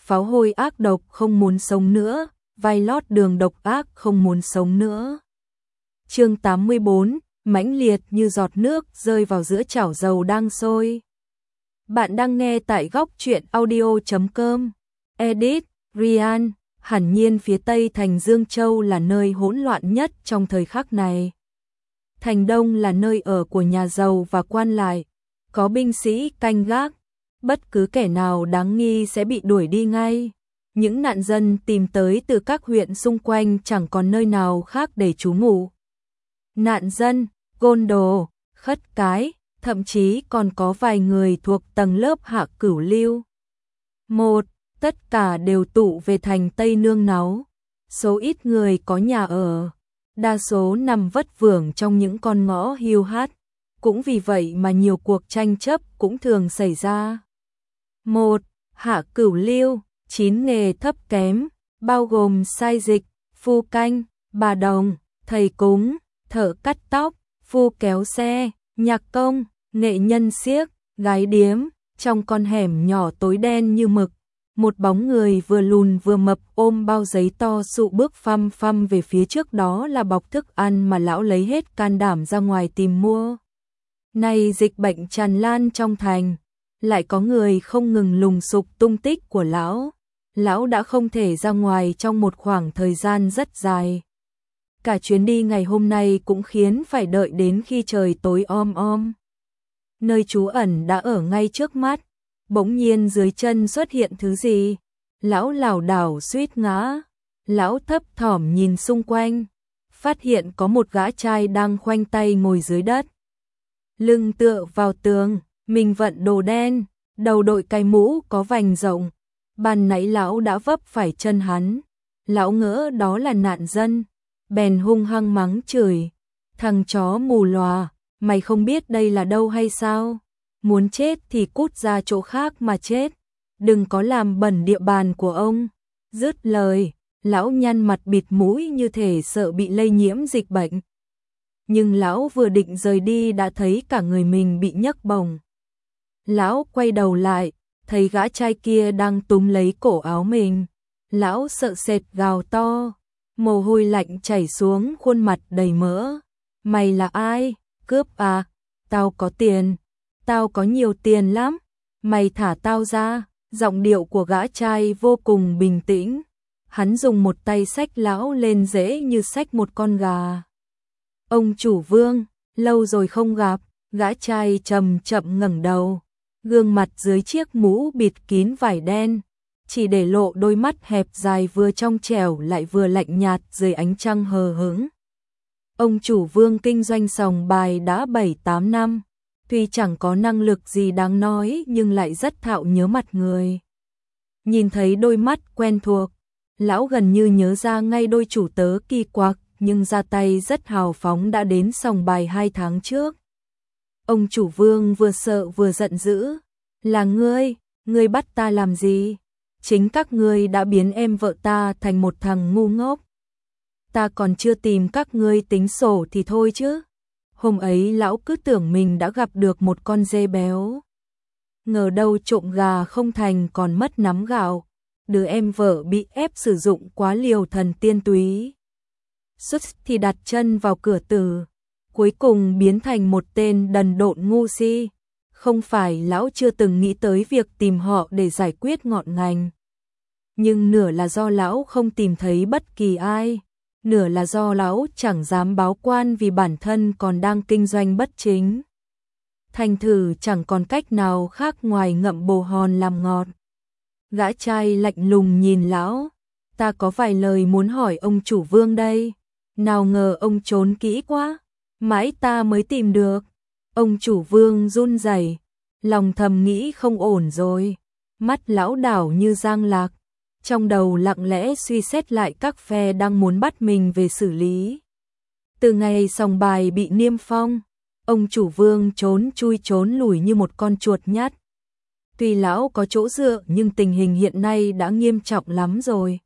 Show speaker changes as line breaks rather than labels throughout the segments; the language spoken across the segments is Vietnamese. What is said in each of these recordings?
pháo hôi ác độc không muốn sống nữa, vai lót đường độc ác không muốn sống nữa. Chương 84, mãnh liệt như giọt nước rơi vào giữa chảo dầu đang sôi. Bạn đang nghe tại góc truyện audio.com. Edit, Ryan. Hẳn nhiên phía tây thành Dương Châu là nơi hỗn loạn nhất trong thời khắc này. Thành Đông là nơi ở của nhà giàu và quan lại, có binh sĩ canh gác, bất cứ kẻ nào đáng nghi sẽ bị đuổi đi ngay. Những nạn dân tìm tới từ các huyện xung quanh chẳng còn nơi nào khác để trú ngụ. Nạn dân, côn đồ, khất cái, thậm chí còn có vài người thuộc tầng lớp hạ cửu lưu. Tất cả đều tụ về thành Tây nương náu. Số ít người có nhà ở, đa số nằm vất vưởng trong những con ngõ hiu hắt. Cũng vì vậy mà nhiều cuộc tranh chấp cũng thường xảy ra. Hạ cửu lưu, 9 nghề thấp kém, bao gồm sai dịch, phu canh, bà đồng, thầy cúng, thợ cắt tóc, phu kéo xe, nhạc công, nghệ nhân xiếc, gái điếm. Trong con hẻm nhỏ tối đen như mực, một bóng người vừa lùn vừa mập ôm bao giấy to sụ bước phăm phăm về phía trước, đó là bọc thức ăn mà lão lấy hết can đảm ra ngoài tìm mua. Nay dịch bệnh tràn lan trong thành, lại có người không ngừng lùng sục tung tích của lão. Lão đã không thể ra ngoài trong một khoảng thời gian rất dài. Cả chuyến đi ngày hôm nay cũng khiến phải đợi đến khi trời tối om om. Nơi trú ẩn đã ở ngay trước mắt, bỗng nhiên dưới chân xuất hiện thứ gì. Lão lảo đảo suýt ngã. Lão thấp thỏm nhìn xung quanh, phát hiện có một gã trai đang khoanh tay ngồi dưới đất. Lưng tựa vào tường, mình vận đồ đen, đầu đội cái mũ có vành rộng. Ban nãy lão đã vấp phải chân hắn. Lão ngỡ đó là nạn dân, bèn hung hăng mắng chửi: "Thằng chó mù lòa, mày không biết đây là đâu hay sao? Muốn chết thì cút ra chỗ khác mà chết, đừng có làm bẩn địa bàn của ông." Dứt lời, lão nhăn mặt bịt mũi như thể sợ bị lây nhiễm dịch bệnh. Nhưng lão vừa định rời đi đã thấy cả người mình bị nhấc bổng. Lão quay đầu lại, thấy gã trai kia đang túm lấy cổ áo mình. Lão sợ sệt gào to, mồ hôi lạnh chảy xuống khuôn mặt đầy mỡ. "Mày là ai? Cướp à? Tao có tiền, tao có nhiều tiền lắm, mày thả tao ra." Giọng điệu của gã trai vô cùng bình tĩnh. Hắn dùng một tay xách lão lên dễ như xách một con gà. "Ông chủ Vương, lâu rồi không gặp." Gã trai chậm chậm ngẩng đầu, gương mặt dưới chiếc mũ bịt kín vải đen chỉ để lộ đôi mắt hẹp dài vừa trong trẻo lại vừa lạnh nhạt dưới ánh trăng hờ hững. Ông chủ Vương kinh doanh sòng bài đã 7-8 năm, tuy chẳng có năng lực gì đáng nói nhưng lại rất thạo nhớ mặt người. Nhìn thấy đôi mắt quen thuộc, lão gần như nhớ ra ngay đôi chủ tớ kỳ quặc nhưng ra tay rất hào phóng đã đến sòng bài 2 tháng trước. Ông chủ Vương vừa sợ vừa giận dữ: "Là ngươi bắt ta làm gì? Chính các ngươi đã biến em vợ ta thành một thằng ngu ngốc. Ta còn chưa tìm các ngươi tính sổ thì thôi chứ." Hôm ấy lão cứ tưởng mình đã gặp được một con dê béo. Ngờ đâu trộm gà không thành còn mất nắm gạo. Đứa em vợ bị ép sử dụng quá liều thần tiên túy. Xuất thì đặt chân vào cửa tử, cuối cùng biến thành một tên đần độn ngu si. Không phải lão chưa từng nghĩ tới việc tìm họ để giải quyết ngọn ngành, nhưng nửa là do lão không tìm thấy bất kỳ ai, nửa là do lão chẳng dám báo quan vì bản thân còn đang kinh doanh bất chính. Thành thử chẳng còn cách nào khác ngoài ngậm bồ hòn làm ngọt. Gã trai lạnh lùng nhìn lão: "Ta có vài lời muốn hỏi ông chủ Vương đây. Nào ngờ ông trốn kỹ quá, mãi ta mới tìm được." Ông chủ Vương run rẩy, lòng thầm nghĩ không ổn rồi. Mắt lão đảo như giang lạc, trong đầu lặng lẽ suy xét lại các phe đang muốn bắt mình về xử lý. Từ ngày sòng bài bị niêm phong, ông chủ Vương trốn chui trốn lủi như một con chuột nhắt. Tuy lão có chỗ dựa nhưng tình hình hiện nay đã nghiêm trọng lắm rồi.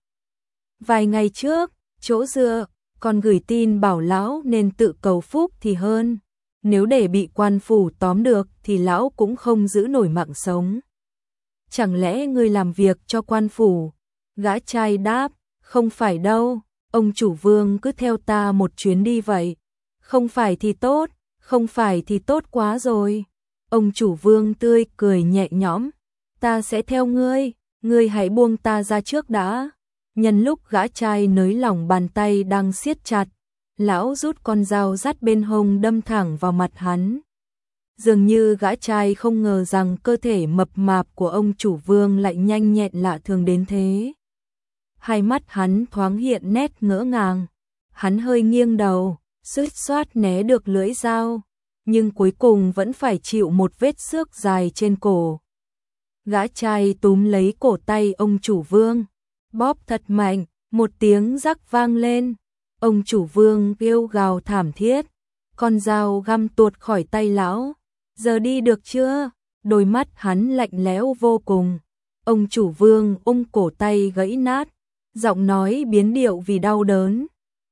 Vài ngày trước, chỗ dựa còn gửi tin bảo lão nên tự cầu phúc thì hơn. Nếu để bị quan phủ tóm được thì lão cũng không giữ nổi mạng sống. chẳng lẽ ngươi làm việc cho quan phủ? Gã trai đáp, không phải đâu, ông chủ Vương cứ theo ta một chuyến đi vậy. Không phải thì tốt, không phải thì tốt quá rồi. Ông chủ Vương tươi cười nhẹ nhõm, ta sẽ theo ngươi hãy buông ta ra trước đã. Nhân lúc gã trai nới lỏng bàn tay đang siết chặt, lão rút con dao dắt bên hông đâm thẳng vào mặt hắn. Dường như gã trai không ngờ rằng cơ thể mập mạp của ông chủ Vương lại nhanh nhẹn lạ thường đến thế. Hai mắt hắn thoáng hiện nét ngỡ ngàng, hắn hơi nghiêng đầu, suýt soát né được lưỡi dao, nhưng cuối cùng vẫn phải chịu một vết xước dài trên cổ. Gã trai túm lấy cổ tay ông chủ Vương, bóp thật mạnh, một tiếng rắc vang lên. Ông chủ Vương kêu gào thảm thiết, con dao găm tuột khỏi tay lão. Giờ đi được chưa? Đôi mắt hắn lạnh lẽo vô cùng. Ông chủ Vương ôm cổ tay gãy nát, giọng nói biến điệu vì đau đớn.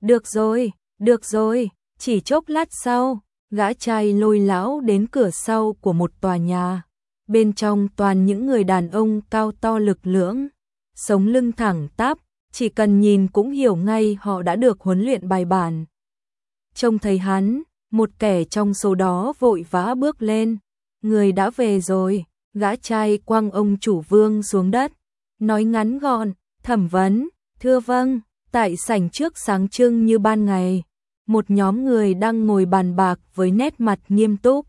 Được rồi, chỉ chốc lát sau, gã trai lôi lão đến cửa sau của một tòa nhà. Bên trong toàn những người đàn ông cao to lực lưỡng, sống lưng thẳng tắp, chỉ cần nhìn cũng hiểu ngay họ đã được huấn luyện bài bản. Trông thấy hắn, một kẻ trong số đó vội vã bước lên. Người đã về rồi, gã trai quăng ông chủ Vương xuống đất, nói ngắn gọn, thẩm vấn, thưa vâng. Tại sảnh trước sáng trưng như ban ngày, một nhóm người đang ngồi bàn bạc với nét mặt nghiêm túc.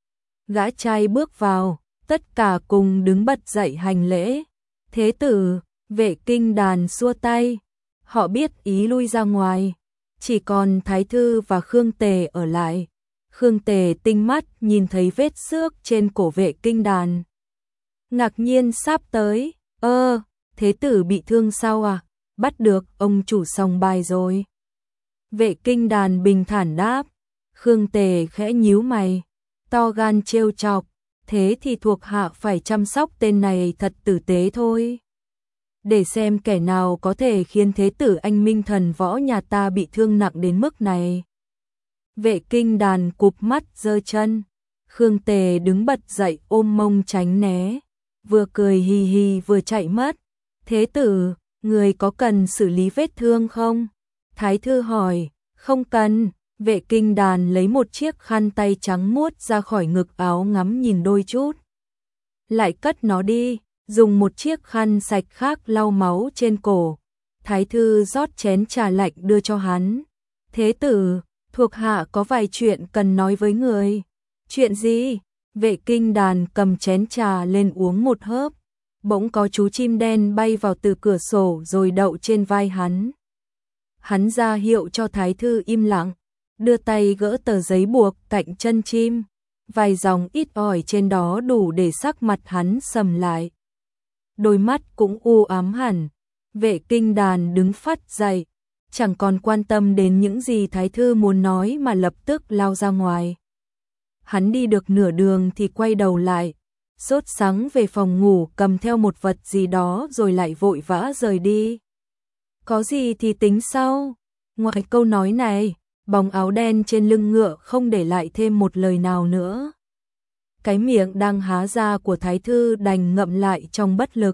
Gã trai bước vào, tất cả cùng đứng bật dậy hành lễ. Thế tử, vệ kinh đàn xua tay, họ biết ý lui ra ngoài, chỉ còn Thái Thư và Khương Tề ở lại. Khương Tề tinh mắt nhìn thấy vết xước trên cổ vệ kinh đàn, ngạc nhiên sắp tới, thế tử bị thương sao à? Bắt được ông chủ sòng bài rồi. Vệ kinh đàn bình thản đáp. Khương Tề khẽ nhíu mày, to gan trêu chọc, thế thì thuộc hạ phải chăm sóc tên này thật tử tế thôi. Để xem kẻ nào có thể khiến thế tử anh minh thần võ nhà ta bị thương nặng đến mức này. Vệ kinh đàn cụp mắt giơ chân. Khương Tề đứng bật dậy ôm mông tránh né, vừa cười hì hì vừa chạy mất. Thế tử, người có cần xử lý vết thương không? Thái Thư hỏi. Không cần. Vệ kinh đàn lấy một chiếc khăn tay trắng muốt ra khỏi ngực áo ngắm nhìn đôi chút, lại cất nó đi, dùng một chiếc khăn sạch khác lau máu trên cổ. Thái Thư rót chén trà lạnh đưa cho hắn. Thế tử, thuộc hạ có vài chuyện cần nói với người. Chuyện gì? Vệ kinh đàn cầm chén trà lên uống một hớp. Bỗng có chú chim đen bay vào từ cửa sổ rồi đậu trên vai hắn. Hắn ra hiệu cho Thái Thư im lặng, đưa tay gỡ tờ giấy buộc cạnh chân chim. Vài dòng ít ỏi trên đó đủ để sắc mặt hắn sầm lại. Đôi mắt cũng u ám hẳn. Vệ kinh đàn đứng phắt dậy, chẳng còn quan tâm đến những gì Thái Thư muốn nói mà lập tức lao ra ngoài. Hắn đi được nửa đường thì quay đầu lại, sốt sắng về phòng ngủ cầm theo một vật gì đó rồi lại vội vã rời đi. Có gì thì tính sau. Ngoài câu nói này, bóng áo đen trên lưng ngựa không để lại thêm một lời nào nữa. Cái miệng đang há ra của Thái Thư đành ngậm lại trong bất lực.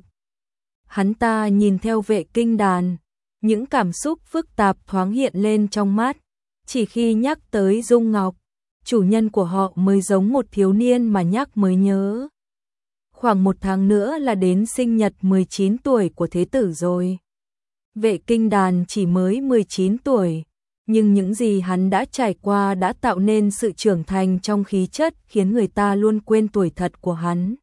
Hắn ta nhìn theo vệ kinh đàn, những cảm xúc phức tạp thoáng hiện lên trong mắt. Chỉ khi nhắc tới Dung Ngọc, chủ nhân của họ mới giống một thiếu niên mà nhắc mới nhớ. Khoảng một tháng nữa là đến sinh nhật 19 tuổi của thế tử rồi. Vệ kinh đàn chỉ mới 19 tuổi, nhưng những gì hắn đã trải qua đã tạo nên sự trưởng thành trong khí chất khiến người ta luôn quên tuổi thật của hắn.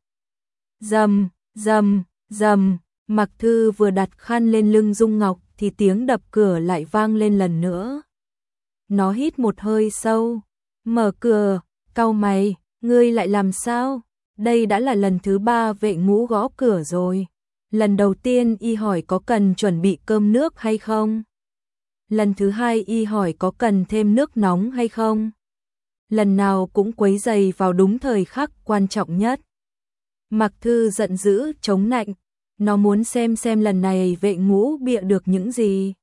Rầm, rầm, rầm, Mặc Thư vừa đặt khăn lên lưng Dung Ngọc thì tiếng đập cửa lại vang lên lần nữa. Nó hít một hơi sâu, mở cửa, cau mày, ngươi lại làm sao? Đây đã là lần thứ 3 vệ ngũ gõ cửa rồi. Lần đầu tiên y hỏi có cần chuẩn bị cơm nước hay không? Lần thứ 2 y hỏi có cần thêm nước nóng hay không? Lần nào cũng quấy rầy vào đúng thời khắc quan trọng nhất. Mặc Thư giận dữ chống nạnh, nó muốn xem lần này vệ ngũ bịa được những gì.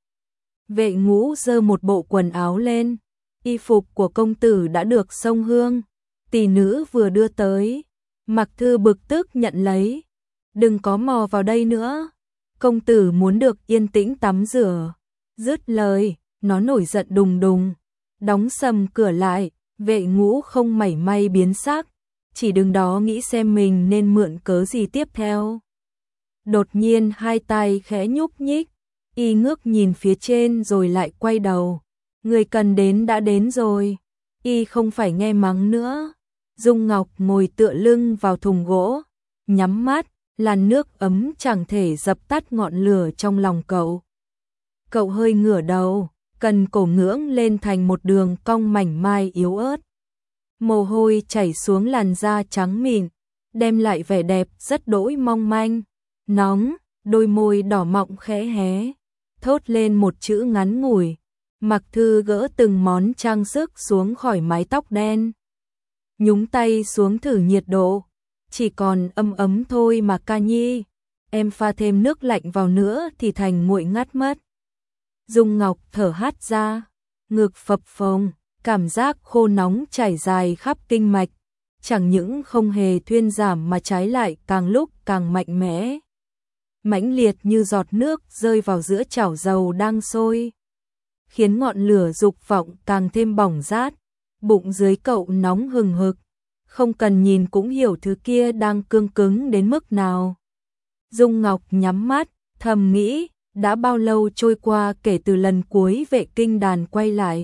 Vệ ngũ giơ một bộ quần áo lên, y phục của công tử đã được xông hương, tỷ nữ vừa đưa tới. Mặc Thư bực tức nhận lấy. đừng có mò vào đây nữa. Công tử muốn được yên tĩnh tắm rửa. Dứt lời, nó nổi giận đùng đùng, đóng sầm cửa lại. Vệ Ngũ không mảy may biến sắc, chỉ đứng đó nghĩ xem mình nên mượn cớ gì tiếp theo. Đột nhiên hai tay khẽ nhúc nhích, y ngước nhìn phía trên rồi lại quay đầu. Người cần đến đã đến rồi. Y không phải nghe mắng nữa. Dung Ngọc ngồi tựa lưng vào thùng gỗ, nhắm mắt, làn nước ấm chẳng thể dập tắt ngọn lửa trong lòng cậu. Cậu hơi ngửa đầu, cần cổ ngưỡng lên thành một đường cong mảnh mai yếu ớt. Mồ hôi chảy xuống làn da trắng mịn, đem lại vẻ đẹp rất đỗi mong manh. Nóng, đôi môi đỏ mọng khẽ hé, thốt lên một chữ ngắn ngủi. Mặc Thư gỡ từng món trang sức xuống khỏi mái tóc đen, nhúng tay xuống thử nhiệt độ. Chỉ còn ấm ấm thôi mà ca nhi, em pha thêm nước lạnh vào nữa thì thành nguội ngắt mất. Dung Ngọc thở hắt ra, ngực phập phồng, cảm giác khô nóng chảy dài khắp kinh mạch, chẳng những không hề thuyên giảm mà trái lại càng lúc càng mạnh mẽ, mãnh liệt như giọt nước rơi vào giữa chảo dầu đang sôi, khiến ngọn lửa dục vọng càng thêm bỏng rát. Bụng dưới cậu nóng hừng hực, không cần nhìn cũng hiểu thứ kia đang cương cứng đến mức nào. Dung Ngọc nhắm mắt, thầm nghĩ, đã bao lâu trôi qua kể từ lần cuối Vệ Kinh Đàn quay lại?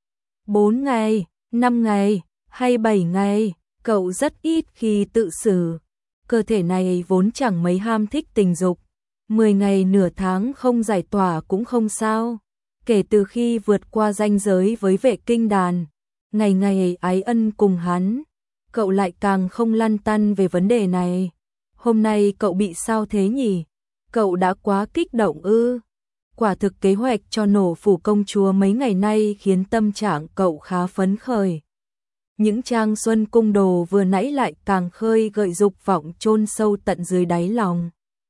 4 ngày, 5 ngày, hay 7 ngày, cậu rất ít khi tự xử. Cơ thể này vốn chẳng mấy ham thích tình dục, 10 ngày nửa tháng không giải tỏa cũng không sao. Kể từ khi vượt qua ranh giới với Vệ Kinh Đàn, ngày ngày ái ân cùng hắn, cậu lại càng không lăn tăn về vấn đề này. Hôm nay cậu bị sao thế nhỉ? Cậu đã quá kích động ư? Quả thực kế hoạch cho nổ phủ công chúa mấy ngày nay khiến tâm trạng cậu khá phấn khởi. Những trang xuân cung đồ vừa nãy lại càng khơi gợi dục vọng chôn sâu tận dưới đáy lòng.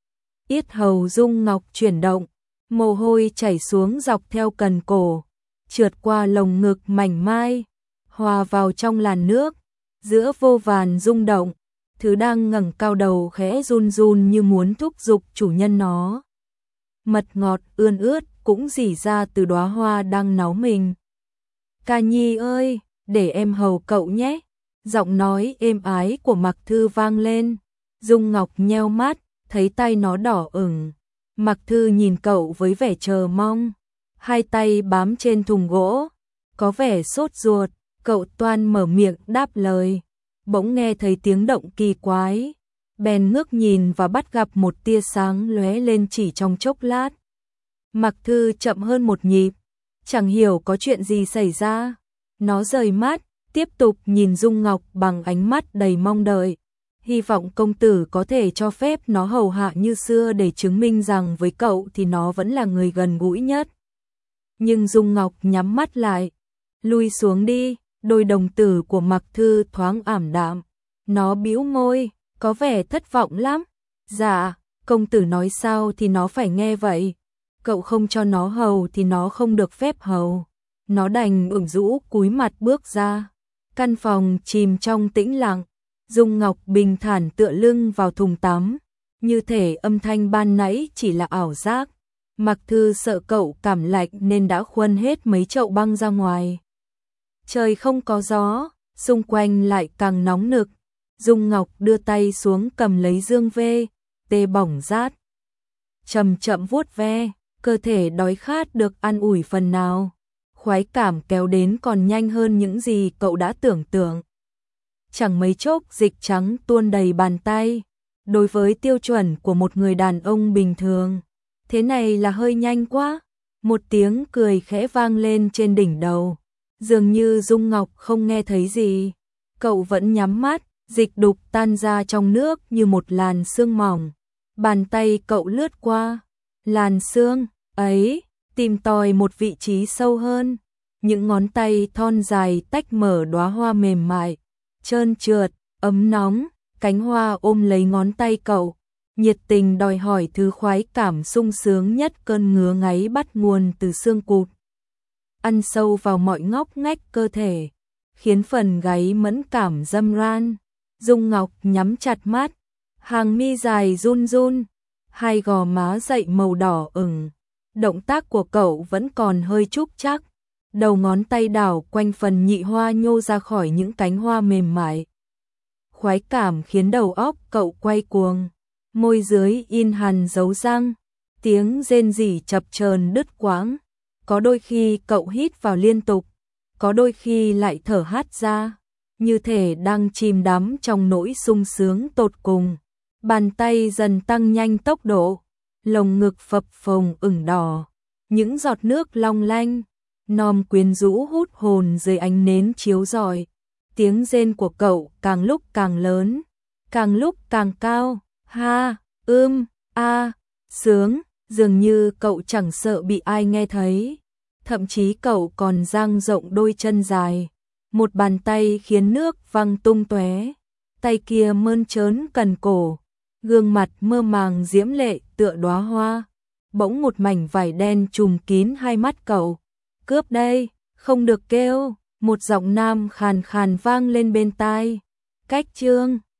Yết hầu Dung Ngọc chuyển động, mồ hôi chảy xuống dọc theo cần cổ, trượt qua lồng ngực mảnh mai, hòa vào trong làn nước, giữa vô vàn rung động, thứ đang ngẩng cao đầu khẽ run run như muốn thúc giục chủ nhân nó. Mật ngọt ươn ướt cũng rỉ ra từ đóa hoa đang náu mình. Ca nhi ơi, để em hầu cậu nhé. Giọng nói êm ái của Mặc Thư vang lên. Dung Ngọc nheo mắt, thấy tay nó đỏ ửng. Mặc Thư nhìn cậu với vẻ chờ mong, hai tay bám trên thùng gỗ, có vẻ sốt ruột. Cậu toan mở miệng đáp lời, bỗng nghe thấy tiếng động kỳ quái, bèn ngước nhìn và bắt gặp một tia sáng lóe lên chỉ trong chốc lát. Mặc Thư chậm hơn một nhịp, chẳng hiểu có chuyện gì xảy ra. Nó rời mắt, tiếp tục nhìn Dung Ngọc bằng ánh mắt đầy mong đợi, hy vọng công tử có thể cho phép nó hầu hạ như xưa để chứng minh rằng với cậu thì nó vẫn là người gần gũi nhất. Nhưng Dung Ngọc nhắm mắt lại, lui xuống đi. Đôi đồng tử của Mặc Thư thoáng ảm đạm, nó bĩu môi, có vẻ thất vọng lắm. Dạ, công tử nói sao thì nó phải nghe vậy. Cậu không cho nó hầu thì nó không được phép hầu. Nó đành ửng rũ cúi mặt bước ra. Căn phòng chìm trong tĩnh lặng. Dung Ngọc bình thản tựa lưng vào thùng tắm, như thể âm thanh ban nãy chỉ là ảo giác. Mặc Thư sợ cậu cảm lạnh nên đã khuân hết mấy chậu băng ra ngoài. Trời không có gió, xung quanh lại càng nóng nực. Dung Ngọc đưa tay xuống cầm lấy dương vê, tê bỏng rát. Chậm chậm vuốt ve, cơ thể đói khát được an ủi phần nào. Khoái cảm kéo đến còn nhanh hơn những gì cậu đã tưởng tượng. Chẳng mấy chốc dịch trắng tuôn đầy bàn tay. Đối với tiêu chuẩn của một người đàn ông bình thường, thế này là hơi nhanh quá. Một tiếng cười khẽ vang lên trên đỉnh đầu. Dường như Dung Ngọc không nghe thấy gì. Cậu vẫn nhắm mắt, dịch đục tan ra trong nước như một làn sương mỏng. Bàn tay cậu lướt qua làn sương ấy, tìm tòi một vị trí sâu hơn. Những ngón tay thon dài tách mở đóa hoa mềm mại, trơn trượt, ấm nóng. Cánh hoa ôm lấy ngón tay cậu, nhiệt tình đòi hỏi thứ khoái cảm sung sướng nhất. Cơn ngứa ngáy bắt nguồn từ xương cụt, ăn sâu vào mọi ngóc ngách cơ thể, khiến phần gáy mẫn cảm râm ran. Dung Ngọc nhắm chặt mắt, Hàng mi dài run run, hai gò má dậy màu đỏ ửng. Động tác của cậu vẫn còn hơi trúc trắc, đầu ngón tay đảo quanh phần nhị hoa nhô ra khỏi những cánh hoa mềm mại. Khoái cảm khiến đầu óc cậu quay cuồng, môi dưới in hằn dấu răng, tiếng rên rỉ chập chờn đứt quãng. Có đôi khi cậu hít vào liên tục, có đôi khi lại thở hắt ra, như thể đang chìm đắm trong nỗi sung sướng tột cùng. Bàn tay dần tăng nhanh tốc độ, lồng ngực phập phồng ửng đỏ, những giọt nước long lanh, non quyến rũ hút hồn dưới ánh nến chiếu rọi. Tiếng rên của cậu càng lúc càng lớn, càng lúc càng cao, ha, a, sướng, dường như cậu chẳng sợ bị ai nghe thấy. Thậm chí cậu còn dang rộng đôi chân dài, một bàn tay khiến nước văng tung tóe, tay kia mơn trớn cần cổ, gương mặt mơ màng diễm lệ tựa đóa hoa. Bỗng một mảnh vải đen trùm kín hai mắt cậu. Cướp đây, không được kêu, một giọng nam khàn khàn vang lên bên tai. Cách Chương